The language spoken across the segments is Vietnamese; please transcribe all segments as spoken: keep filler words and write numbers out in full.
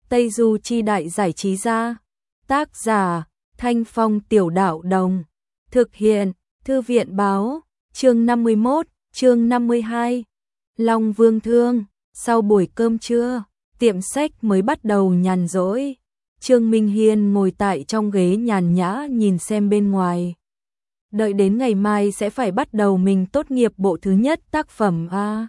Tây Du Chi Đại Giải Trí Gia. Tác giả Thanh Phong Tiểu Đạo Đồng. Thực hiện Thư viện Báo. Chương năm mươi mốt, chương năm mươi hai. Long Vương Thương. Sau buổi cơm trưa, tiệm sách mới bắt đầu nhàn rỗi. Trương Minh Hiên ngồi tại trong ghế nhàn nhã nhìn xem bên ngoài. Đợi đến ngày mai sẽ phải bắt đầu mình tốt nghiệp bộ thứ nhất tác phẩm A.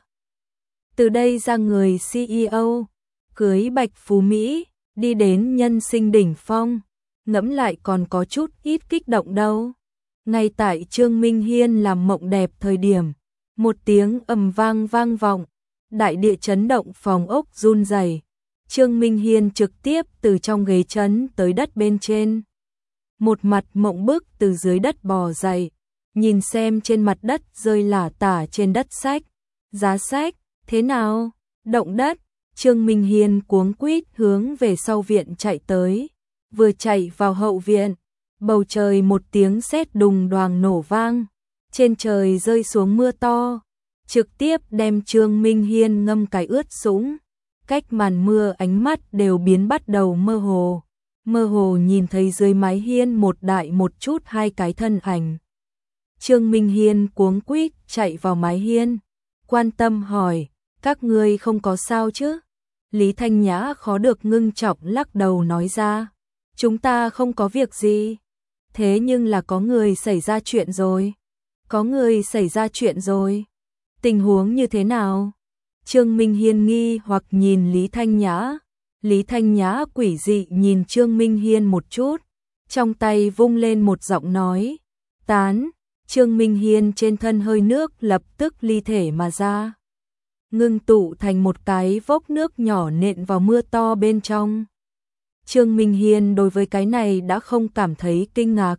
Từ đây ra người xê e ô, cưới Bạch Phú Mỹ, đi đến nhân sinh đỉnh phong. Ngẫm lại còn có chút ít kích động đâu. Ngay tại Trương Minh Hiên làm mộng đẹp thời điểm, một tiếng ầm vang vang vọng, đại địa chấn động, phòng ốc run rẩy. Trương Minh Hiên trực tiếp từ trong ghế chấn tới đất bên trên. Một mặt mộng bức từ dưới đất bò dậy, nhìn xem trên mặt đất rơi lả tả trên đất sách. Giá sách, thế nào? Động đất. Trương Minh Hiên cuống quýt hướng về sau viện chạy tới. Vừa chạy vào hậu viện, bầu trời một tiếng sét đùng đoàng nổ vang. Trên trời rơi xuống mưa to, trực tiếp đem Trương Minh Hiên ngâm cái ướt sũng. Cách màn mưa ánh mắt đều biến bắt đầu mơ hồ. Mơ hồ nhìn thấy dưới mái hiên một đại một chút hai cái thân ảnh. Trương Minh Hiên cuống quýt chạy vào mái hiên, quan tâm hỏi, các ngươi không có sao chứ? Lý Thanh Nhã khó được ngưng trọng lắc đầu nói ra, chúng ta không có việc gì. Thế nhưng là có người xảy ra chuyện rồi. Có người xảy ra chuyện rồi. Tình huống như thế nào? Trương Minh Hiên nghi hoặc nhìn Lý Thanh Nhã. Lý Thanh Nhã quỷ dị nhìn Trương Minh Hiên một chút, trong tay vung lên một giọng nói, tán. Trương Minh Hiên trên thân hơi nước lập tức ly thể mà ra, ngưng tụ thành một cái vốc nước nhỏ nện vào mưa to bên trong. Trương Minh Hiên đối với cái này đã không cảm thấy kinh ngạc.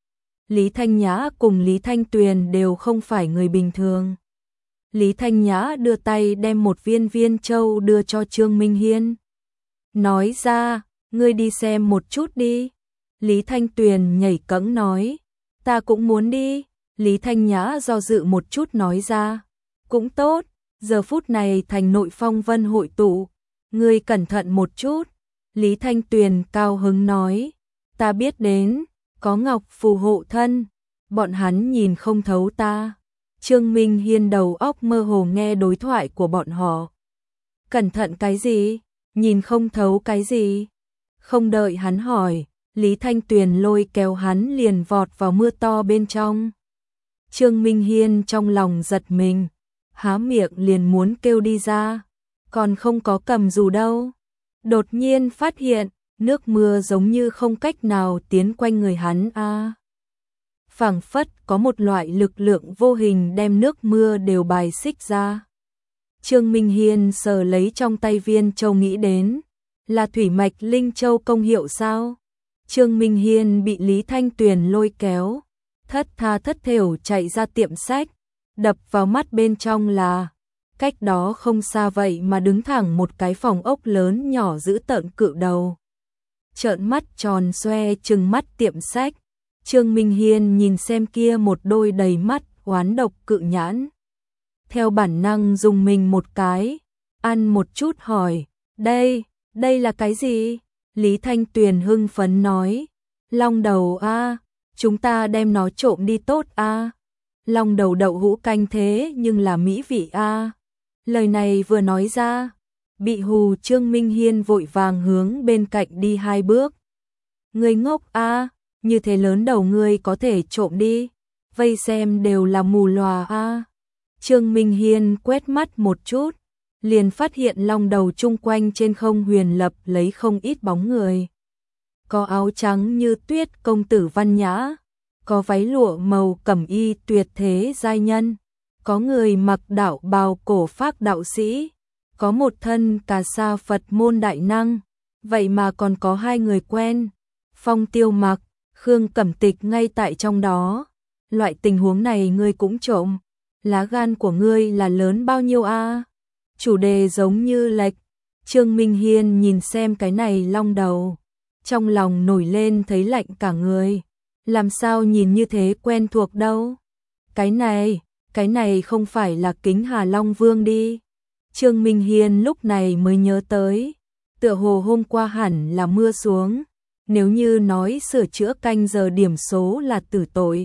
Lý Thanh Nhã cùng Lý Thanh Tuyền đều không phải người bình thường. Lý Thanh Nhã đưa tay đem một viên viên châu đưa cho Trương Minh Hiên. Nói ra, ngươi đi xem một chút đi. Lý Thanh Tuyền nhảy cẫng nói, ta cũng muốn đi. Lý Thanh Nhã do dự một chút nói ra, cũng tốt, giờ phút này thành nội phong vân hội tụ, ngươi cẩn thận một chút. Lý Thanh Tuyền cao hứng nói, ta biết đến, có ngọc phù hộ thân, bọn hắn nhìn không thấu ta. Trương Minh Hiên đầu óc mơ hồ nghe đối thoại của bọn họ. Cẩn thận cái gì? Nhìn không thấu cái gì? Không đợi hắn hỏi, Lý Thanh Tuyền lôi kéo hắn liền vọt vào mưa to bên trong. Trương Minh Hiên trong lòng giật mình, há miệng liền muốn kêu đi ra, còn không có cầm dù đâu. Đột nhiên phát hiện, nước mưa giống như không cách nào tiến quanh người hắn a. À. Phảng phất có một loại lực lượng vô hình đem nước mưa đều bài xích ra. Trương Minh Hiên sờ lấy trong tay viên châu nghĩ đến, là thủy mạch linh châu công hiệu sao? Trương Minh Hiên bị Lý Thanh Tuyền lôi kéo, thất tha thất thểu chạy ra tiệm sách, đập vào mắt bên trong là, cách đó không xa vậy mà đứng thẳng một cái phòng ốc lớn nhỏ giữ tợn cự đầu. Trợn mắt tròn xoe trừng mắt tiệm sách, Trương Minh Hiên nhìn xem kia một đôi đầy mắt oán độc cự nhãn. Theo bản năng dùng mình một cái, ăn một chút hỏi, đây, đây là cái gì? Lý Thanh Tuyền hưng phấn nói, long đầu a, chúng ta đem nó trộm đi tốt a. Long đầu đậu hũ canh thế nhưng là mỹ vị a. Lời này vừa nói ra, bị hù Trương Minh Hiên vội vàng hướng bên cạnh đi hai bước. Người ngốc a, như thế lớn đầu ngươi có thể trộm đi, vây xem đều là mù lòa a. Trương Minh Hiên quét mắt một chút, liền phát hiện long đầu chung quanh trên không huyền lập lấy không ít bóng người. Có áo trắng như tuyết công tử văn nhã, có váy lụa màu cẩm y tuyệt thế giai nhân, có người mặc đạo bào cổ phác đạo sĩ, có một thân cà sa Phật môn đại năng, vậy mà còn có hai người quen, Phong Tiêu Mặc, Khương Cẩm Tịch ngay tại trong đó. Loại tình huống này ngươi cũng trộm, lá gan của ngươi là lớn bao nhiêu a? Chủ đề giống như lệch. Trương Minh Hiên nhìn xem cái này long đầu, trong lòng nổi lên thấy lạnh cả người. Làm sao nhìn như thế quen thuộc đâu? Cái này, cái này không phải là Kính Hà Long Vương đi. Trương Minh Hiên lúc này mới nhớ tới, tựa hồ hôm qua hẳn là mưa xuống, nếu như nói sửa chữa canh giờ điểm số là tử tội,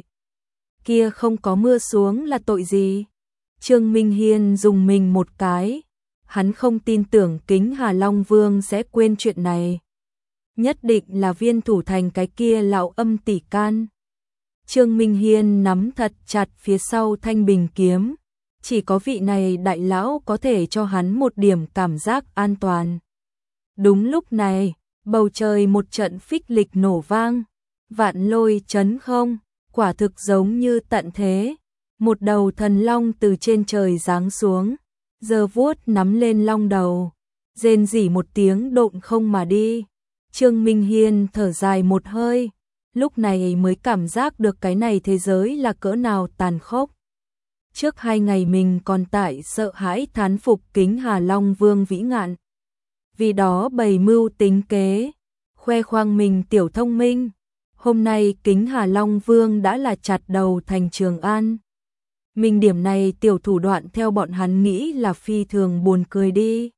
kia không có mưa xuống là tội gì? Trương Minh Hiên dùng mình một cái, hắn không tin tưởng Kính Hà Long Vương sẽ quên chuyện này. Nhất định là Viên Thủ Thành cái kia lão âm tỷ can. Trương Minh Hiên nắm thật chặt phía sau thanh bình kiếm, chỉ có vị này đại lão có thể cho hắn một điểm cảm giác an toàn. Đúng lúc này, bầu trời một trận phích lịch nổ vang, vạn lôi chấn không, quả thực giống như tận thế. Một đầu thần long từ trên trời giáng xuống, giơ vuốt nắm lên long đầu, rên rỉ một tiếng độn không mà đi. Trương Minh Hiên thở dài một hơi, lúc này mới cảm giác được cái này thế giới là cỡ nào tàn khốc. Trước hai ngày mình còn tại sợ hãi thán phục Kính Hà Long Vương vĩ ngạn. Vì đó bày mưu tính kế, khoe khoang mình tiểu thông minh. Hôm nay Kính Hà Long Vương đã là chặt đầu thành Trường An. Mình điểm này tiểu thủ đoạn theo bọn hắn nghĩ là phi thường buồn cười đi.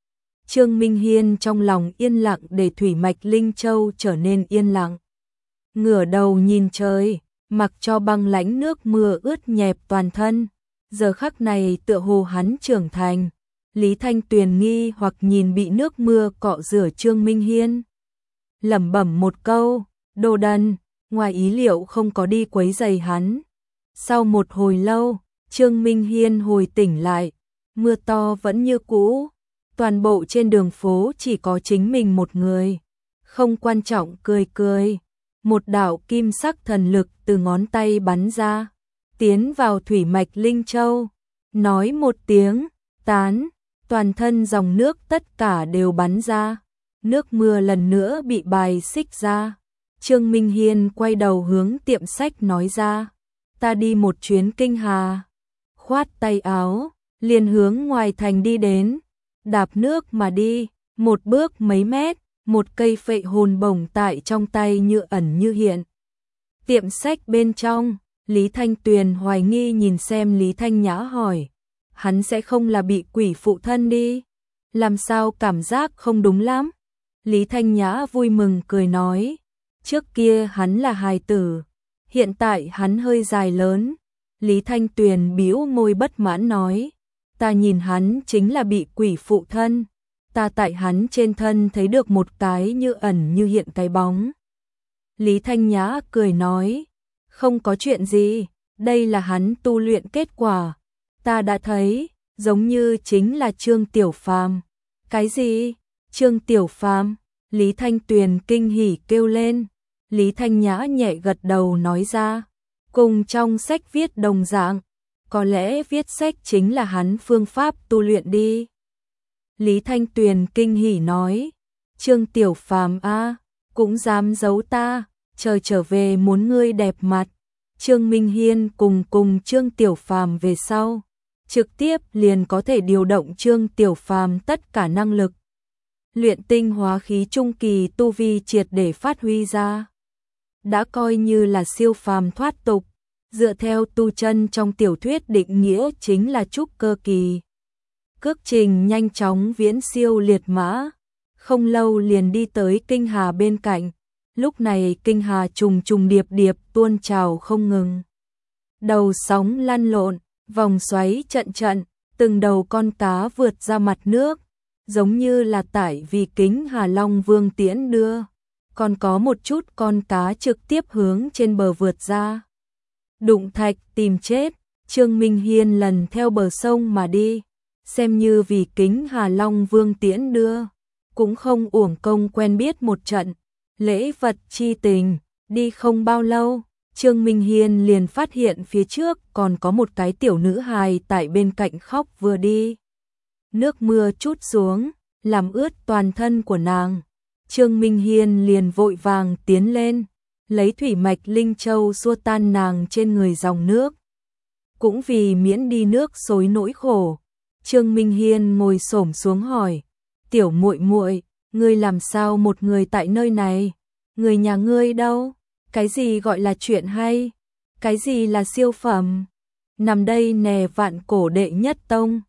Trương Minh Hiên trong lòng yên lặng để thủy mạch Linh Châu trở nên yên lặng. Ngửa đầu nhìn trời, mặc cho băng lãnh nước mưa ướt nhẹp toàn thân. Giờ khắc này tựa hồ hắn trưởng thành. Lý Thanh Tuyền nghi hoặc nhìn bị nước mưa cọ rửa Trương Minh Hiên. Lẩm bẩm một câu, đồ đần, ngoài ý liệu không có đi quấy rầy hắn. Sau một hồi lâu, Trương Minh Hiên hồi tỉnh lại, mưa to vẫn như cũ, toàn bộ trên đường phố chỉ có chính mình một người. Không quan trọng cười cười, một đạo kim sắc thần lực từ ngón tay bắn ra, tiến vào thủy mạch Linh Châu, nói một tiếng, tán, toàn thân dòng nước tất cả đều bắn ra, nước mưa lần nữa bị bài xích ra. Trương Minh Hiên quay đầu hướng tiệm sách nói ra, ta đi một chuyến Kinh Hà, khoát tay áo, liền hướng ngoài thành đi đến, đạp nước mà đi, một bước mấy mét, một cây phệ hồn bổng tại trong tay như ẩn như hiện. Tiệm sách bên trong, Lý Thanh Tuyền hoài nghi nhìn xem Lý Thanh Nhã hỏi, hắn sẽ không là bị quỷ phụ thân đi, làm sao cảm giác không đúng lắm. Lý Thanh Nhã vui mừng cười nói, trước kia hắn là hài tử, hiện tại hắn hơi dài lớn. Lý Thanh Tuyền bĩu môi bất mãn nói, ta nhìn hắn chính là bị quỷ phụ thân, ta tại hắn trên thân thấy được một cái như ẩn như hiện cái bóng. Lý Thanh Nhã cười nói, không có chuyện gì, đây là hắn tu luyện kết quả, ta đã thấy, giống như chính là Trương Tiểu Phàm. Cái gì? Trương Tiểu Phàm? Lý Thanh Tuyền kinh hỉ kêu lên. Lý Thanh Nhã nhẹ gật đầu nói ra, cùng trong sách viết đồng dạng, có lẽ viết sách chính là hắn phương pháp tu luyện đi. Lý Thanh Tuyền kinh hỉ nói, Trương Tiểu Phàm a, cũng dám giấu ta, trời trở về muốn ngươi đẹp mặt. Trương Minh Hiên cùng cùng Trương Tiểu Phàm về sau, trực tiếp liền có thể điều động Trương Tiểu Phàm tất cả năng lực. Luyện tinh hóa khí trung kỳ tu vi triệt để phát huy ra. Đã coi như là siêu phàm thoát tục, dựa theo tu chân trong tiểu thuyết định nghĩa chính là trúc cơ kỳ. Cước trình nhanh chóng viễn siêu liệt mã, không lâu liền đi tới Kinh Hà bên cạnh, lúc này Kinh Hà trùng trùng điệp điệp tuôn trào không ngừng. Đầu sóng lăn lộn, vòng xoáy trận trận, từng đầu con cá vượt ra mặt nước, giống như là tải vì Kính Hà Long Vương tiễn đưa. Còn có một chút con cá trực tiếp hướng trên bờ vượt ra. Đụng thạch tìm chết, Trương Minh Hiên lần theo bờ sông mà đi, xem như vì Kính Hà Long Vương tiễn đưa, cũng không uổng công quen biết một trận, lễ vật chi tình. Đi không bao lâu, Trương Minh Hiên liền phát hiện phía trước còn có một cái tiểu nữ hài tại bên cạnh khóc vừa đi. Nước mưa trút xuống, làm ướt toàn thân của nàng. Trương Minh Hiên liền vội vàng tiến lên, lấy thủy mạch Linh Châu xua tan nàng trên người dòng nước. Cũng vì miễn đi nước xối nỗi khổ, Trương Minh Hiên ngồi xổm xuống hỏi, tiểu muội muội, ngươi làm sao một người tại nơi này? Người nhà ngươi đâu? Cái gì gọi là chuyện hay? Cái gì là siêu phẩm? Nằm đây nè vạn cổ đệ nhất tông,